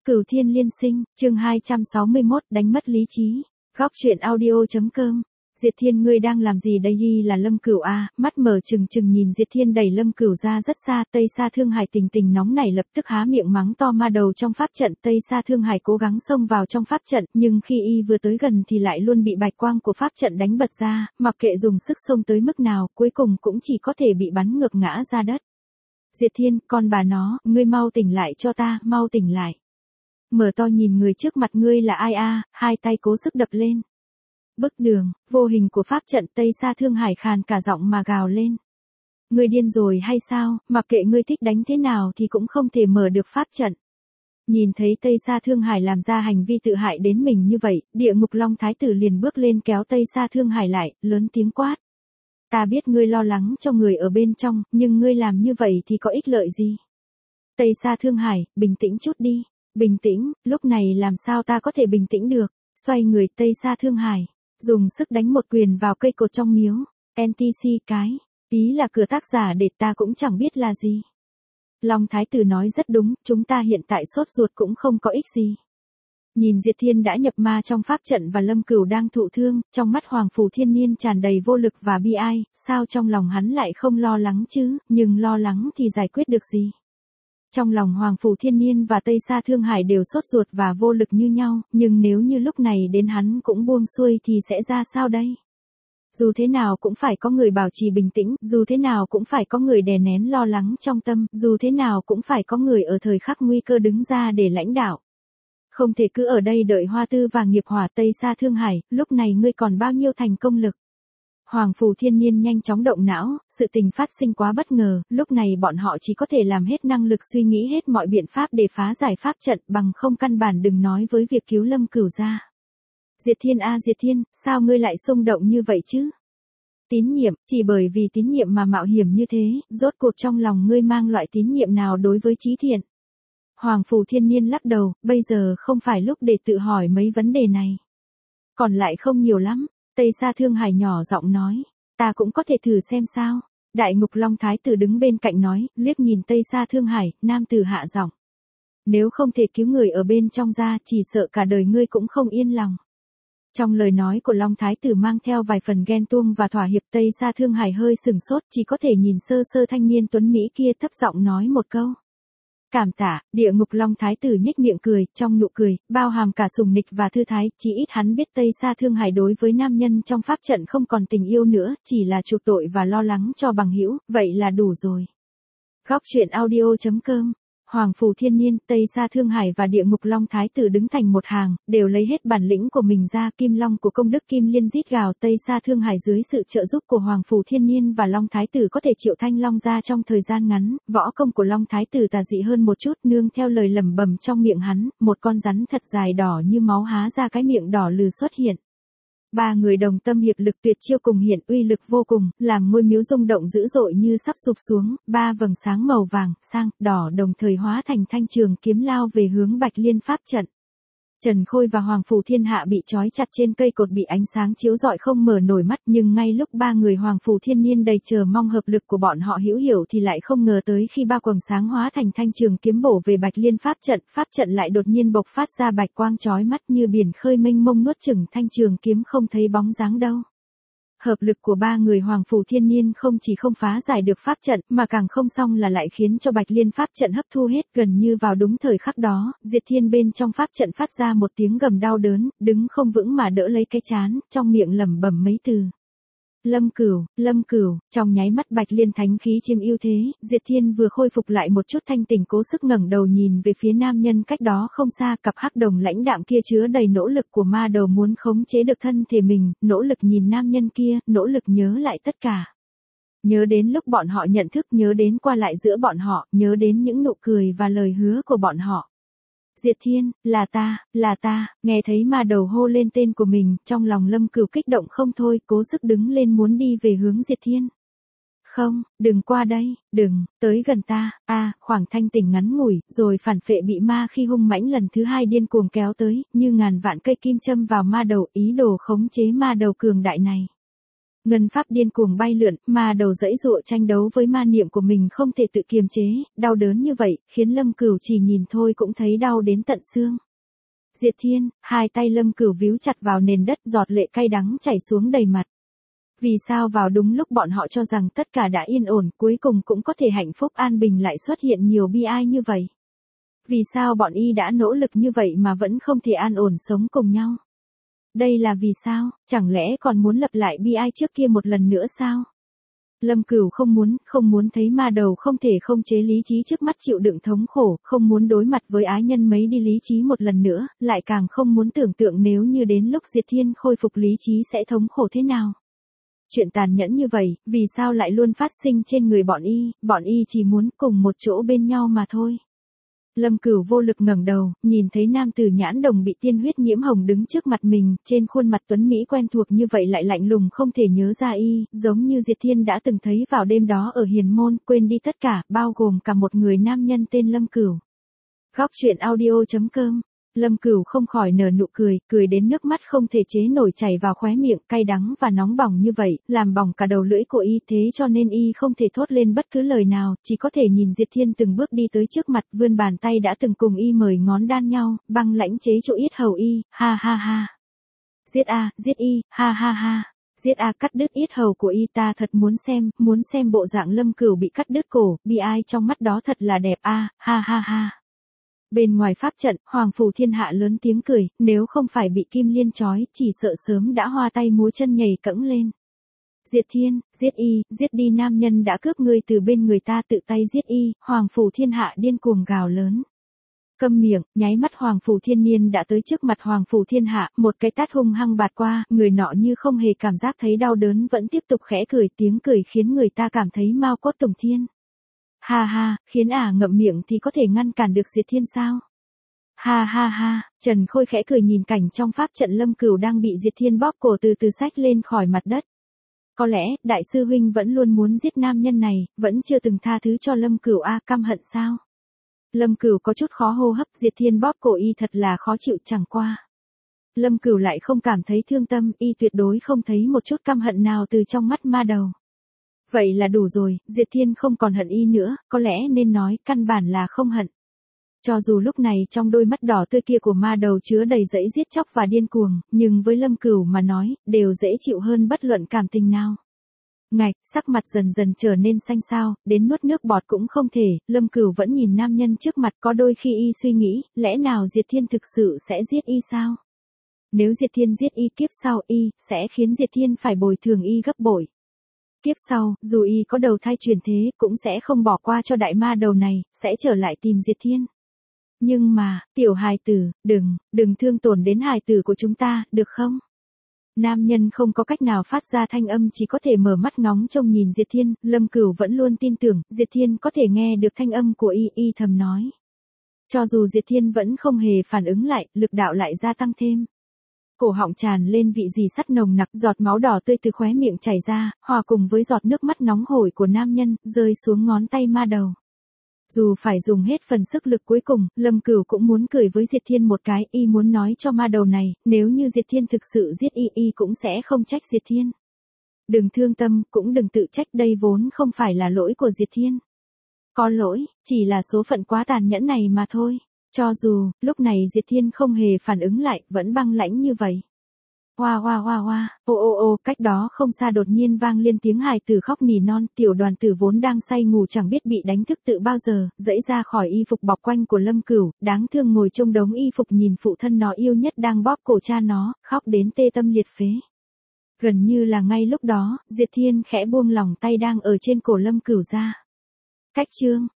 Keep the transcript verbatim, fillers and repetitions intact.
Cửu Thiên Liên Sinh, chương hai trăm sáu mươi mốt, đánh mất lý trí. Góc truyện audio.com. Diệt Thiên, ngươi đang làm gì đây? Hi là Lâm Cửu a, mắt mở trừng trừng nhìn Diệt Thiên đẩy Lâm Cửu ra rất xa. Tây Sa Thương Hải tình tình nóng nảy lập tức há miệng mắng to ma đầu trong pháp trận. Tây Sa Thương Hải cố gắng xông vào trong pháp trận, nhưng khi y vừa tới gần thì lại luôn bị bạch quang của pháp trận đánh bật ra, mặc kệ dùng sức xông tới mức nào, cuối cùng cũng chỉ có thể bị bắn ngược ngã ra đất. Diệt Thiên, con bà nó, ngươi mau tỉnh lại cho ta, mau tỉnh lại. Mở to nhìn người trước mặt ngươi là ai a, hai tay cố sức đập lên. Bức đường, vô hình của pháp trận. Tây Sa Thương Hải khàn cả giọng mà gào lên. Ngươi điên rồi hay sao, mặc kệ ngươi thích đánh thế nào thì cũng không thể mở được pháp trận. Nhìn thấy Tây Sa Thương Hải làm ra hành vi tự hại đến mình như vậy, Địa Ngục Long Thái Tử liền bước lên kéo Tây Sa Thương Hải lại, lớn tiếng quát. Ta biết ngươi lo lắng cho người ở bên trong, nhưng ngươi làm như vậy thì có ích lợi gì? Tây Sa Thương Hải, bình tĩnh chút đi. Bình tĩnh, lúc này làm sao ta có thể bình tĩnh được? Xoay người Tây Sa Thương Hải, dùng sức đánh một quyền vào cây cột trong miếu. en tê xê cái, ý là cửa tác giả để ta cũng chẳng biết là gì. Long Thái Tử nói rất đúng, chúng ta hiện tại sốt ruột cũng không có ích gì. Nhìn Diệt Thiên đã nhập ma trong pháp trận và Lâm Cửu đang thụ thương, trong mắt Hoàng Phủ Thiên Niên tràn đầy vô lực và bi ai, sao trong lòng hắn lại không lo lắng chứ, nhưng lo lắng thì giải quyết được gì. Trong lòng Hoàng Phủ Thiên Niên và Tây Sa Thương Hải đều sốt ruột và vô lực như nhau, nhưng nếu như lúc này đến hắn cũng buông xuôi thì sẽ ra sao đây? Dù thế nào cũng phải có người bảo trì bình tĩnh, dù thế nào cũng phải có người đè nén lo lắng trong tâm, dù thế nào cũng phải có người ở thời khắc nguy cơ đứng ra để lãnh đạo. Không thể cứ ở đây đợi Hoa Tư và Nghiệp Hỏa. Tây Sa Thương Hải, lúc này ngươi còn bao nhiêu thành công lực? Hoàng Phủ Thiên Niên nhanh chóng động não, sự tình phát sinh quá bất ngờ, lúc này bọn họ chỉ có thể làm hết năng lực suy nghĩ hết mọi biện pháp để phá giải pháp trận, bằng không căn bản đừng nói với việc cứu Lâm Cửu ra. Diệt Thiên a Diệt Thiên, sao ngươi lại xung động như vậy chứ? Tín nhiệm, chỉ bởi vì tín nhiệm mà mạo hiểm như thế, rốt cuộc trong lòng ngươi mang loại tín nhiệm nào đối với Chí Thiện? Hoàng Phủ Thiên Niên lắc đầu, bây giờ không phải lúc để tự hỏi mấy vấn đề này. Còn lại không nhiều lắm. Tây Sa Thương Hải nhỏ giọng nói, ta cũng có thể thử xem sao. Đại Ngục Long Thái Tử đứng bên cạnh nói, liếc nhìn Tây Sa Thương Hải, nam tử hạ giọng. Nếu không thể cứu người ở bên trong ra, chỉ sợ cả đời ngươi cũng không yên lòng. Trong lời nói của Long Thái Tử mang theo vài phần ghen tuông và thỏa hiệp. Tây Sa Thương Hải hơi sừng sốt, chỉ có thể nhìn sơ sơ thanh niên tuấn Mỹ kia thấp giọng nói một câu. Cảm tạ. Địa Ngục Long Thái Tử nhếch miệng cười, trong nụ cười, bao hàm cả sùng nịch và thư thái, chỉ ít hắn biết Tây Sa Thương Hải đối với nam nhân trong pháp trận không còn tình yêu nữa, chỉ là chuộc tội và lo lắng cho bằng hữu, vậy là đủ rồi. Góc truyện audio.com. Hoàng Phủ Thiên Niên, Tây Sa Thương Hải và Địa Ngục Long Thái Tử đứng thành một hàng, đều lấy hết bản lĩnh của mình ra. Kim Long của công đức Kim Liên rít gào. Tây Sa Thương Hải dưới sự trợ giúp của Hoàng Phủ Thiên Niên và Long Thái Tử có thể triệu thanh long ra trong thời gian ngắn. Võ công của Long Thái Tử tà dị hơn một chút, nương theo lời lẩm bẩm trong miệng hắn, một con rắn thật dài đỏ như máu há ra cái miệng đỏ lừ xuất hiện. Ba người đồng tâm hiệp lực tuyệt chiêu cùng hiện, uy lực vô cùng, làm ngôi miếu rung động dữ dội như sắp sụp xuống. Ba vầng sáng màu vàng, sang, đỏ đồng thời hóa thành thanh trường kiếm lao về hướng Bạch Liên pháp trận. Trần Khôi và Hoàng Phủ Thiên Hạ bị trói chặt trên cây cột, bị ánh sáng chiếu rọi không mở nổi mắt, nhưng ngay lúc ba người Hoàng Phủ Thiên Niên đầy chờ mong hợp lực của bọn họ hữu hiệu thì lại không ngờ tới khi ba quầng sáng hóa thành thanh trường kiếm bổ về Bạch Liên pháp trận, pháp trận lại đột nhiên bộc phát ra bạch quang chói mắt như biển khơi mênh mông nuốt chửng thanh trường kiếm, không thấy bóng dáng đâu. Hợp lực của ba người Hoàng Phủ Thiên Niên không chỉ không phá giải được pháp trận, mà càng không xong là lại khiến cho Bạch Liên pháp trận hấp thu hết. Gần như vào đúng thời khắc đó, Diệt Thiên bên trong pháp trận phát ra một tiếng gầm đau đớn, đứng không vững mà đỡ lấy cái trán, trong miệng lẩm bẩm mấy từ. Lâm Cửu, Lâm Cửu. Trong nháy mắt Bạch Liên thánh khí chiếm ưu thế, Diệt Thiên vừa khôi phục lại một chút thanh tỉnh, cố sức ngẩng đầu nhìn về phía nam nhân cách đó không xa. Cặp hắc đồng lãnh đạm kia chứa đầy nỗ lực của ma đầu muốn khống chế được thân thể mình, nỗ lực nhìn nam nhân kia, nỗ lực nhớ lại tất cả. Nhớ đến lúc bọn họ nhận thức, nhớ đến qua lại giữa bọn họ, nhớ đến những nụ cười và lời hứa của bọn họ. Diệt Thiên, là ta, là ta. Nghe thấy ma đầu hô lên tên của mình, trong lòng Lâm Cửu kích động không thôi, cố sức đứng lên muốn đi về hướng Diệt Thiên. Không, đừng qua đây, đừng, tới gần ta. A, à, khoảng thanh tỉnh ngắn ngủi, rồi phản phệ bị ma khi hung mãnh lần thứ hai điên cuồng kéo tới, như ngàn vạn cây kim châm vào ma đầu, ý đồ khống chế ma đầu cường đại này. Ngân pháp điên cuồng bay lượn, ma đầu giãy giụa tranh đấu với ma niệm của mình không thể tự kiềm chế, đau đớn như vậy, khiến Lâm Cửu chỉ nhìn thôi cũng thấy đau đến tận xương. Diệt Thiên, hai tay Lâm Cửu víu chặt vào nền đất, giọt lệ cay đắng chảy xuống đầy mặt. Vì sao vào đúng lúc bọn họ cho rằng tất cả đã yên ổn, cuối cùng cũng có thể hạnh phúc an bình lại xuất hiện nhiều bi ai như vậy? Vì sao bọn y đã nỗ lực như vậy mà vẫn không thể an ổn sống cùng nhau? Đây là vì sao, chẳng lẽ còn muốn lặp lại bi ai trước kia một lần nữa sao? Lâm Cửu không muốn, không muốn thấy ma đầu không thể không chế lý trí trước mắt chịu đựng thống khổ, không muốn đối mặt với ái nhân mấy đi lý trí một lần nữa, lại càng không muốn tưởng tượng nếu như đến lúc Diệt Thiên khôi phục lý trí sẽ thống khổ thế nào. Chuyện tàn nhẫn như vậy, vì sao lại luôn phát sinh trên người bọn y, bọn y chỉ muốn cùng một chỗ bên nhau mà thôi. Lâm Cửu vô lực ngẩng đầu, nhìn thấy nam tử nhãn đồng bị tiên huyết nhiễm hồng đứng trước mặt mình, trên khuôn mặt tuấn mỹ quen thuộc như vậy lại lạnh lùng không thể nhớ ra y, giống như Diệt Thiên đã từng thấy vào đêm đó ở Hiền Môn, quên đi tất cả, bao gồm cả một người nam nhân tên Lâm Cửu. Góc truyện audio chấm com. Lâm Cửu không khỏi nở nụ cười, cười đến nước mắt không thể chế nổi chảy vào khóe miệng, cay đắng và nóng bỏng như vậy, làm bỏng cả đầu lưỡi của y, thế cho nên y không thể thốt lên bất cứ lời nào, chỉ có thể nhìn Diệt Thiên từng bước đi tới trước mặt, vươn bàn tay đã từng cùng y mời ngón đan nhau, băng lãnh chế chỗ yết hầu y, ha ha ha. Giết a, giết y, ha ha ha. Giết a, cắt đứt yết hầu của y, ta thật muốn xem, muốn xem bộ dạng Lâm Cửu bị cắt đứt cổ, bi ai trong mắt đó thật là đẹp a, ha ha ha. Bên ngoài pháp trận, Hoàng Phủ Thiên Hạ lớn tiếng cười, nếu không phải bị kim liên trói, chỉ sợ sớm đã hoa tay múa chân nhảy cẫng lên. Diệt Thiên, giết y, giết đi nam nhân đã cướp ngươi từ bên người ta, tự tay giết y, Hoàng Phủ Thiên Hạ điên cuồng gào lớn. Câm miệng, nháy mắt Hoàng Phủ Thiên Niên đã tới trước mặt Hoàng Phủ Thiên Hạ, một cái tát hung hăng bạt qua, người nọ như không hề cảm giác thấy đau đớn vẫn tiếp tục khẽ cười, tiếng cười khiến người ta cảm thấy mau cốt tùng thiên. Ha ha, khiến ả ngậm miệng thì có thể ngăn cản được Diệt Thiên sao? Ha ha ha, Trần Khôi khẽ cười nhìn cảnh trong pháp trận Lâm Cửu đang bị Diệt Thiên bóp cổ từ từ xách lên khỏi mặt đất. Có lẽ, đại sư huynh vẫn luôn muốn giết nam nhân này, vẫn chưa từng tha thứ cho Lâm Cửu a, căm hận sao? Lâm Cửu có chút khó hô hấp, Diệt Thiên bóp cổ y thật là khó chịu chẳng qua. Lâm Cửu lại không cảm thấy thương tâm, y tuyệt đối không thấy một chút căm hận nào từ trong mắt ma đầu. Vậy là đủ rồi, Diệt Thiên không còn hận y nữa, có lẽ nên nói, căn bản là không hận. Cho dù lúc này trong đôi mắt đỏ tươi kia của ma đầu chứa đầy dẫy giết chóc và điên cuồng, nhưng với Lâm Cửu mà nói, đều dễ chịu hơn bất luận cảm tình nào. Ngạch, sắc mặt dần dần trở nên xanh xao, đến nuốt nước bọt cũng không thể, Lâm Cửu vẫn nhìn nam nhân trước mặt, có đôi khi y suy nghĩ, lẽ nào Diệt Thiên thực sự sẽ giết y sao? Nếu Diệt Thiên giết y, kiếp sau y, sẽ khiến Diệt Thiên phải bồi thường y gấp bội. Kiếp sau, dù y có đầu thai chuyển thế, cũng sẽ không bỏ qua cho đại ma đầu này, sẽ trở lại tìm Diệt Thiên. Nhưng mà, tiểu hài tử, đừng, đừng thương tổn đến hài tử của chúng ta, được không? Nam nhân không có cách nào phát ra thanh âm, chỉ có thể mở mắt ngóng trông nhìn Diệt Thiên, Lâm Cửu vẫn luôn tin tưởng, Diệt Thiên có thể nghe được thanh âm của y, y thầm nói. Cho dù Diệt Thiên vẫn không hề phản ứng lại, lực đạo lại gia tăng thêm. Cổ họng tràn lên vị gì sắt nồng nặc, giọt máu đỏ tươi từ khóe miệng chảy ra, hòa cùng với giọt nước mắt nóng hổi của nam nhân, rơi xuống ngón tay ma đầu. Dù phải dùng hết phần sức lực cuối cùng, Lâm Cửu cũng muốn cười với Diệt Thiên một cái, y muốn nói cho ma đầu này, nếu như Diệt Thiên thực sự giết y, y cũng sẽ không trách Diệt Thiên. Đừng thương tâm, cũng đừng tự trách, đây vốn không phải là lỗi của Diệt Thiên. Có lỗi, chỉ là số phận quá tàn nhẫn này mà thôi. Cho dù, lúc này Diệt Thiên không hề phản ứng lại, vẫn băng lãnh như vậy. Hoa hoa hoa hoa, ô ô ô, cách đó không xa đột nhiên vang lên tiếng hài tử khóc nỉ non, tiểu đoàn tử vốn đang say ngủ chẳng biết bị đánh thức tự bao giờ, dẫy ra khỏi y phục bọc quanh của Lâm Cửu, đáng thương ngồi trong đống y phục nhìn phụ thân nó yêu nhất đang bóp cổ cha nó, khóc đến tê tâm liệt phế. Gần như là ngay lúc đó, Diệt Thiên khẽ buông lỏng tay đang ở trên cổ Lâm Cửu ra. Cách chương